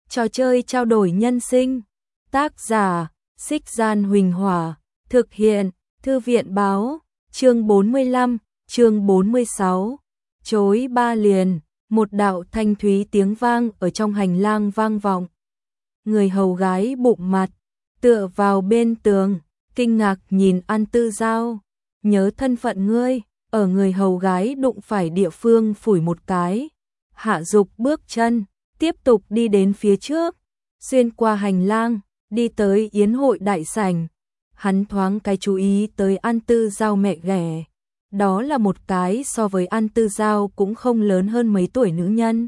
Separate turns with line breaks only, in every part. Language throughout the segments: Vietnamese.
Trò chơi trao đổi nhân sinh. Tác giả, Xích Gian Huỳnh Hỏa. Thực hiện, Thư viện Báo. Chương 45, chương 46. Chối ba liền, một đạo thanh thúy tiếng vang ở trong hành lang vang vọng. Người hầu gái bụng mặt, tựa vào bên tường, kinh ngạc nhìn An Tư Giao. Nhớ thân phận ngươi, ở người hầu gái đụng phải địa phương phủi một cái. Hạ Dục bước chân, tiếp tục đi đến phía trước, xuyên qua hành lang, đi tới yến hội đại sảnh. Hắn thoáng cái chú ý tới An Tư Giao mẹ ghẻ. Đó là một cái so với An Tư Giao cũng không lớn hơn mấy tuổi nữ nhân.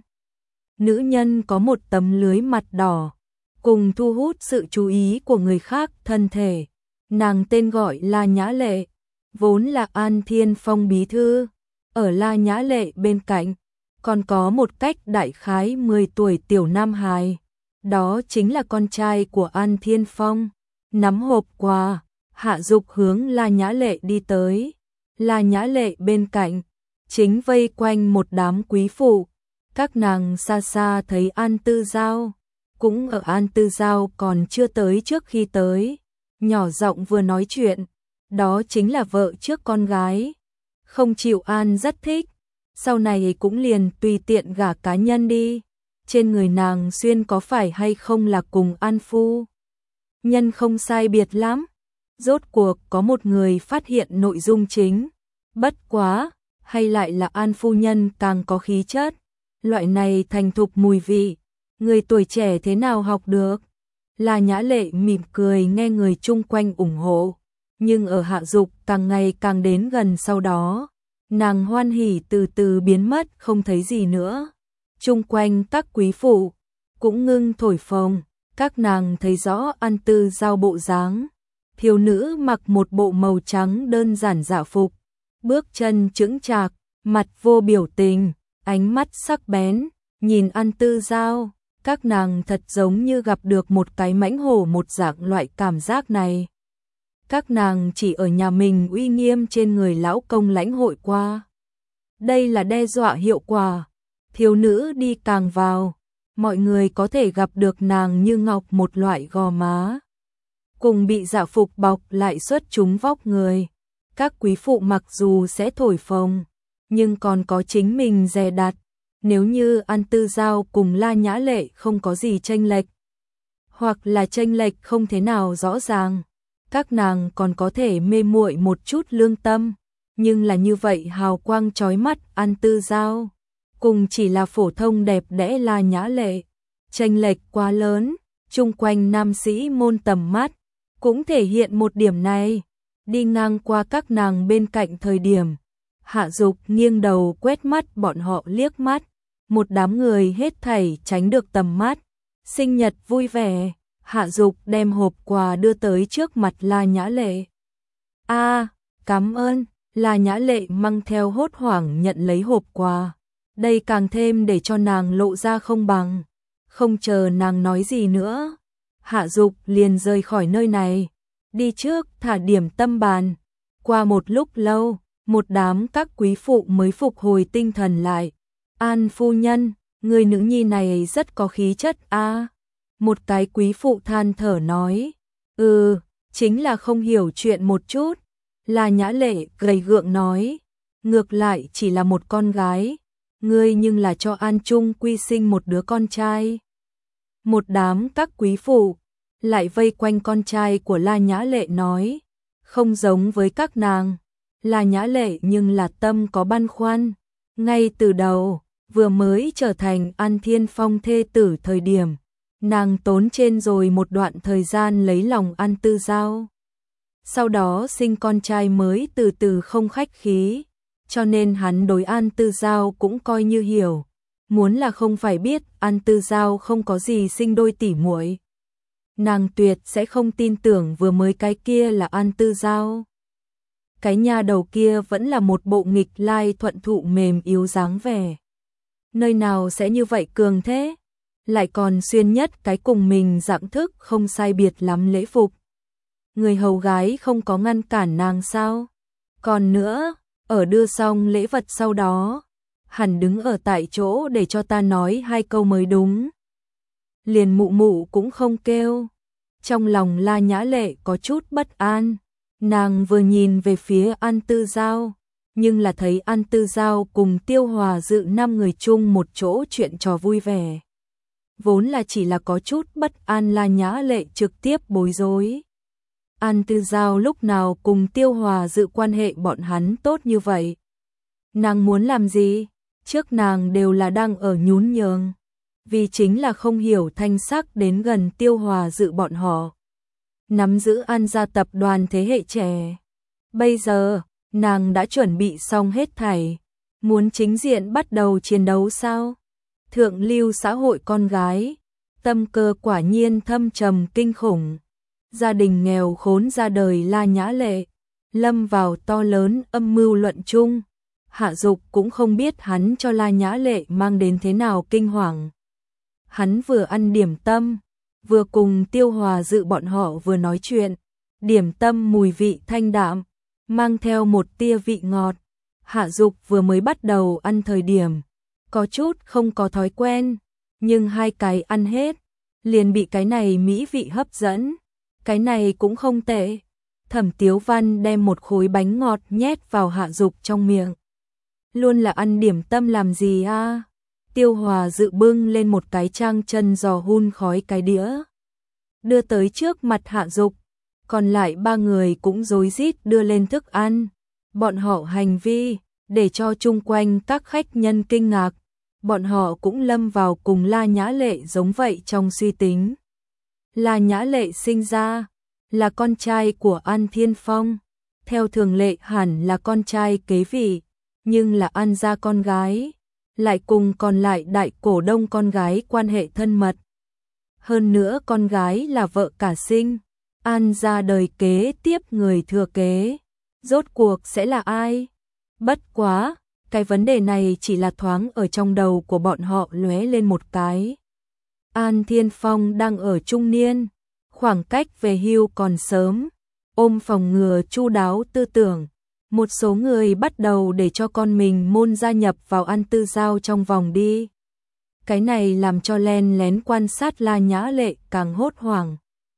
Nữ nhân có một tấm lưới mặt đỏ, cùng thu hút sự chú ý của người khác thân thể. Nàng tên gọi là Nhã Lệ, vốn là An Thiên Phong bí thư. Ở La Nhã Lệ bên cạnh, còn có một cách đại khái 10 tuổi tiểu nam hài. Đó chính là con trai của An Thiên Phong. Nắm hộp quà, Hạ Dục hướng La Nhã Lệ đi tới. La Nhã Lệ bên cạnh, chính vây quanh một đám quý phụ. Các nàng xa xa thấy An Tư Giao, cũng ở An Tư Giao còn chưa tới trước khi tới. Nhỏ giọng vừa nói chuyện, đó chính là vợ trước con gái. Không chịu An rất thích, sau này cũng liền tùy tiện gả cá nhân đi. Trên người nàng xuyên có phải hay không là cùng An phu nhân không sai biệt lắm. Rốt cuộc có một người phát hiện nội dung chính. Bất quá, hay lại là An phu nhân càng có khí chất. Loại này thành thục mùi vị, người tuổi trẻ thế nào học được. La Nhã Lệ mỉm cười nghe người chung quanh ủng hộ. Nhưng ở Hạ Dục càng ngày càng đến gần sau đó, nàng hoan hỉ từ từ biến mất không thấy gì nữa. Chung quanh các quý phụ cũng ngưng thổi phồng. Các nàng thấy rõ An Tư Giao bộ dáng. Thiếu nữ mặc một bộ màu trắng đơn giản dạ phục, bước chân chững chạc, mặt vô biểu tình, ánh mắt sắc bén, nhìn An Tư Giao. Các nàng thật giống như gặp được một cái mãnh hổ một dạng loại cảm giác này. Các nàng chỉ ở nhà mình uy nghiêm trên người lão công lãnh hội qua. Đây là đe dọa hiệu quả. Thiếu nữ đi càng vào, mọi người có thể gặp được nàng như ngọc một loại gò má. Cùng bị dạ phục bọc lại xuất chúng vóc người. Các quý phụ mặc dù sẽ thổi phồng, nhưng còn có chính mình dè đặt. Nếu như An Tư Giao cùng La Nhã Lệ không có gì chênh lệch, hoặc là chênh lệch không thế nào rõ ràng, các nàng còn có thể mê muội một chút lương tâm. Nhưng là như vậy hào quang chói mắt An Tư Giao, cùng chỉ là phổ thông đẹp đẽ La Nhã Lệ, chênh lệch quá lớn. Chung quanh nam sĩ môn tầm mắt cũng thể hiện một điểm này. Đi ngang qua các nàng bên cạnh thời điểm, Hạ Dục nghiêng đầu quét mắt bọn họ liếc mắt. Một đám người hết thảy tránh được tầm mắt. Sinh nhật vui vẻ, Hạ Dục đem hộp quà đưa tới trước mặt La Nhã Lệ. Cảm ơn. La Nhã Lệ mang theo hốt hoảng nhận lấy hộp quà. Đây càng thêm để cho nàng lộ ra không bằng. Không chờ nàng nói gì nữa, Hạ Dục liền rời khỏi nơi này, đi trước thả điểm tâm bàn. Qua một lúc lâu, một đám các quý phụ mới phục hồi tinh thần lại. An phu nhân, người nữ nhi này rất có khí chất a. Một cái quý phụ than thở nói. Chính là không hiểu chuyện một chút. La Nhã Lệ gầy gượng nói. Ngược lại chỉ là một con gái, ngươi nhưng là cho An Trung Quy sinh một đứa con trai. Một đám các quý phụ lại vây quanh con trai của La Nhã Lệ nói. Không giống với các nàng, La Nhã Lệ nhưng là tâm có băn khoăn. Ngay từ đầu, vừa mới trở thành An Thiên Phong thê tử thời điểm, nàng tốn trên rồi một đoạn thời gian lấy lòng An Tư Giao. Sau đó sinh con trai mới từ từ không khách khí, cho nên hắn đối An Tư Giao cũng coi như hiểu. Muốn là không phải biết An Tư Giao không có gì sinh đôi tỉ muội, nàng tuyệt sẽ không tin tưởng vừa mới cái kia là An Tư Giao. Cái nhà đầu kia vẫn là một bộ nghịch lai thuận thụ mềm yếu dáng vẻ. Nơi nào sẽ như vậy cường thế, lại còn xuyên nhất cái cùng mình dạng thức không sai biệt lắm lễ phục. Người hầu gái không có ngăn cản nàng sao? Còn nữa, ở đưa xong lễ vật sau đó, hẳn đứng ở tại chỗ để cho ta nói hai câu mới đúng. liền mụ mụ cũng không kêu. Trong lòng La Nhã Lệ có chút bất an, nàng vừa nhìn về phía An Tư Giao, nhưng là thấy An Tư Giao cùng Tiêu Hòa Dự 5 người chung một chỗ chuyện trò vui vẻ. Vốn là chỉ là có chút bất an, La Nhã Lệ trực tiếp bối rối. An Tư Giao lúc nào cùng Tiêu Hòa Dự quan hệ bọn hắn tốt như vậy? Nàng muốn làm gì? Trước nàng đều là đang ở nhún nhường, vì chính là không hiểu thanh sắc đến gần Tiêu Hòa Dự bọn họ, nắm giữ An gia tập đoàn thế hệ trẻ. Bây giờ, nàng đã chuẩn bị xong hết thảy, muốn chính diện bắt đầu chiến đấu sao? Thượng lưu xã hội con gái, tâm cơ quả nhiên thâm trầm kinh khủng. Gia đình nghèo khốn ra đời La Nhã Lệ, lâm vào to lớn âm mưu luận chung. Hạ Dục cũng không biết hắn cho La Nhã Lệ mang đến thế nào kinh hoàng. Hắn vừa ăn điểm tâm, vừa cùng Tiêu Hòa Dự bọn họ vừa nói chuyện. Điểm tâm mùi vị thanh đạm, mang theo một tia vị ngọt. Hạ Dục vừa mới bắt đầu ăn thời điểm, có chút không có thói quen, nhưng 2 cái ăn hết, liền bị cái này mỹ vị hấp dẫn. Cái này cũng không tệ. Thẩm Tiếu Văn đem một khối bánh ngọt nhét vào Hạ Dục trong miệng. Luôn là ăn điểm tâm làm gì a? Tiêu Hòa Dự bưng lên một cái trang chân giò hun khói cái đĩa, đưa tới trước mặt Hạ Dục. Còn lại 3 người cũng rối rít đưa lên thức ăn. Bọn họ hành vi để cho chung quanh các khách nhân kinh ngạc. Bọn họ cũng lâm vào cùng La Nhã Lệ giống vậy trong suy tính. La Nhã Lệ sinh ra là con trai của An Thiên Phong, theo thường lệ hẳn là con trai kế vị, nhưng là An gia con gái, lại cùng còn lại đại cổ đông con gái quan hệ thân mật. Hơn nữa con gái là vợ cả sinh, An gia đời kế tiếp người thừa kế, rốt cuộc sẽ là ai? Bất quá, cái vấn đề này chỉ là thoáng ở trong đầu của bọn họ lóe lên một cái. An Thiên Phong đang ở trung niên, khoảng cách về hưu còn sớm, ôm phòng ngừa chu đáo tư tưởng. Một số người bắt đầu để cho con mình môn gia nhập vào An Tư Giao trong vòng đi. Cái này làm cho len lén quan sát La Nhã Lệ càng hốt hoảng.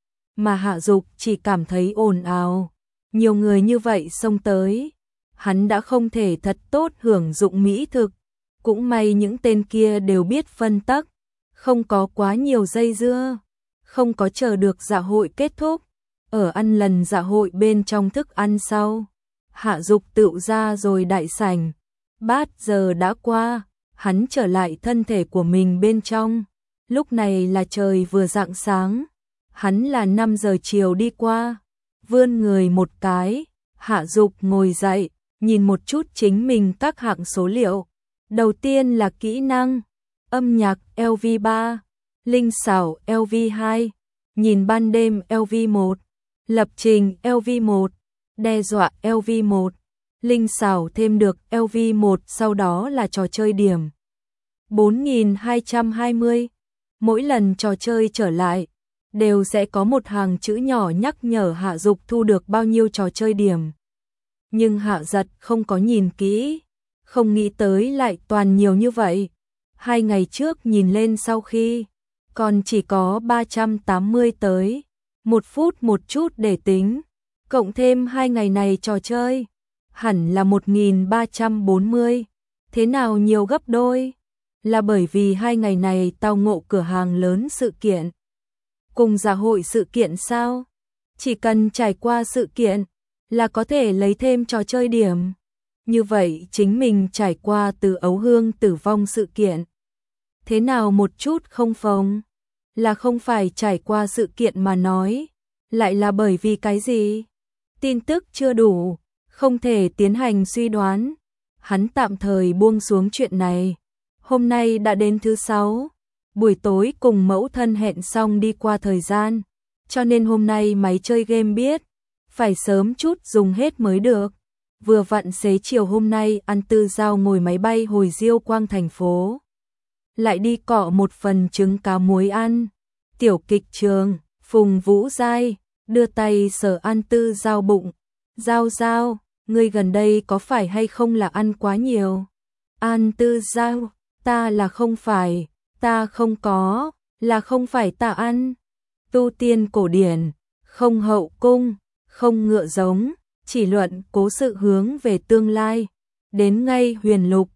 Mà Hạ Dục chỉ cảm thấy ồn ào. Nhiều người như vậy xông tới, hắn đã không thể thật tốt hưởng dụng mỹ thực. Cũng may những tên kia đều biết phân tắc, không có quá nhiều dây dưa, không có chờ được dạ hội kết thúc. Ở ăn lần dạ hội bên trong thức ăn sau, Hạ Dục tựu ra rồi đại sảnh. Bát giờ đã qua, hắn trở lại thân thể của mình bên trong. Lúc này là trời vừa rạng sáng, hắn là 5 giờ chiều đi qua. Vươn người một cái, Hạ Dục ngồi dậy, nhìn một chút chính mình các hạng số liệu. Đầu tiên là kỹ năng, âm nhạc LV3, linh xảo LV2, nhìn ban đêm LV1, lập trình LV1, đe dọa LV1, linh xảo thêm được LV1, sau đó là trò chơi điểm 4220. Mỗi lần trò chơi trở lại, đều sẽ có một hàng chữ nhỏ nhắc nhở Hạ Dục thu được bao nhiêu trò chơi điểm. Nhưng Hạ Giật không có nhìn kỹ, không nghĩ tới lại toàn nhiều như vậy. 2 ngày trước nhìn lên sau khi, còn chỉ có 380 tới. 1 phút một chút để tính, cộng thêm 2 ngày này trò chơi, hẳn là 1340. Thế nào nhiều gấp đôi? Là bởi vì 2 ngày này tao ngộ cửa hàng lớn sự kiện. Cùng dạ hội sự kiện sao? Chỉ cần trải qua sự kiện là có thể lấy thêm trò chơi điểm. Như vậy chính mình trải qua từ Ấu Hương tử vong sự kiện. Thế nào một chút không phồng? Là không phải trải qua sự kiện mà nói, lại là bởi vì cái gì? Tin tức chưa đủ, không thể tiến hành suy đoán. Hắn tạm thời buông xuống chuyện này. Hôm nay đã đến thứ 6, buổi tối cùng mẫu thân hẹn xong đi qua thời gian, cho nên hôm nay máy chơi game biết, phải sớm chút dùng hết mới được. Vừa vặn xế chiều hôm nay An Tư Giao ngồi máy bay hồi Diêu Quang thành phố. Lại đi cọ một phần trứng cá muối ăn. Tiểu kịch trường, Phùng Vũ Giai, đưa tay sờ An Tư Giao bụng. Giao Giao, ngươi gần đây có phải hay không là ăn quá nhiều? An Tư Giao, ta là không phải, ta không có, là không phải tạo ăn. Tu tiên cổ điển, không hậu cung, không ngựa giống, chỉ luận cố sự hướng về tương lai. Đến ngay huyền lục,